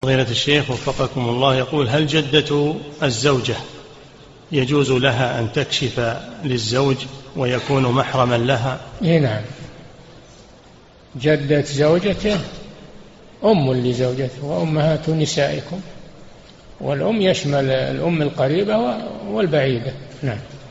فضيلة الشيخ وفقكم الله، يقول: هل جدة الزوجة يجوز لها أن تكشف للزوج ويكون محرما لها؟ نعم، جدة زوجته أم لزوجته وأمهات نسائكم، والأم يشمل الأم القريبة والبعيدة. نعم.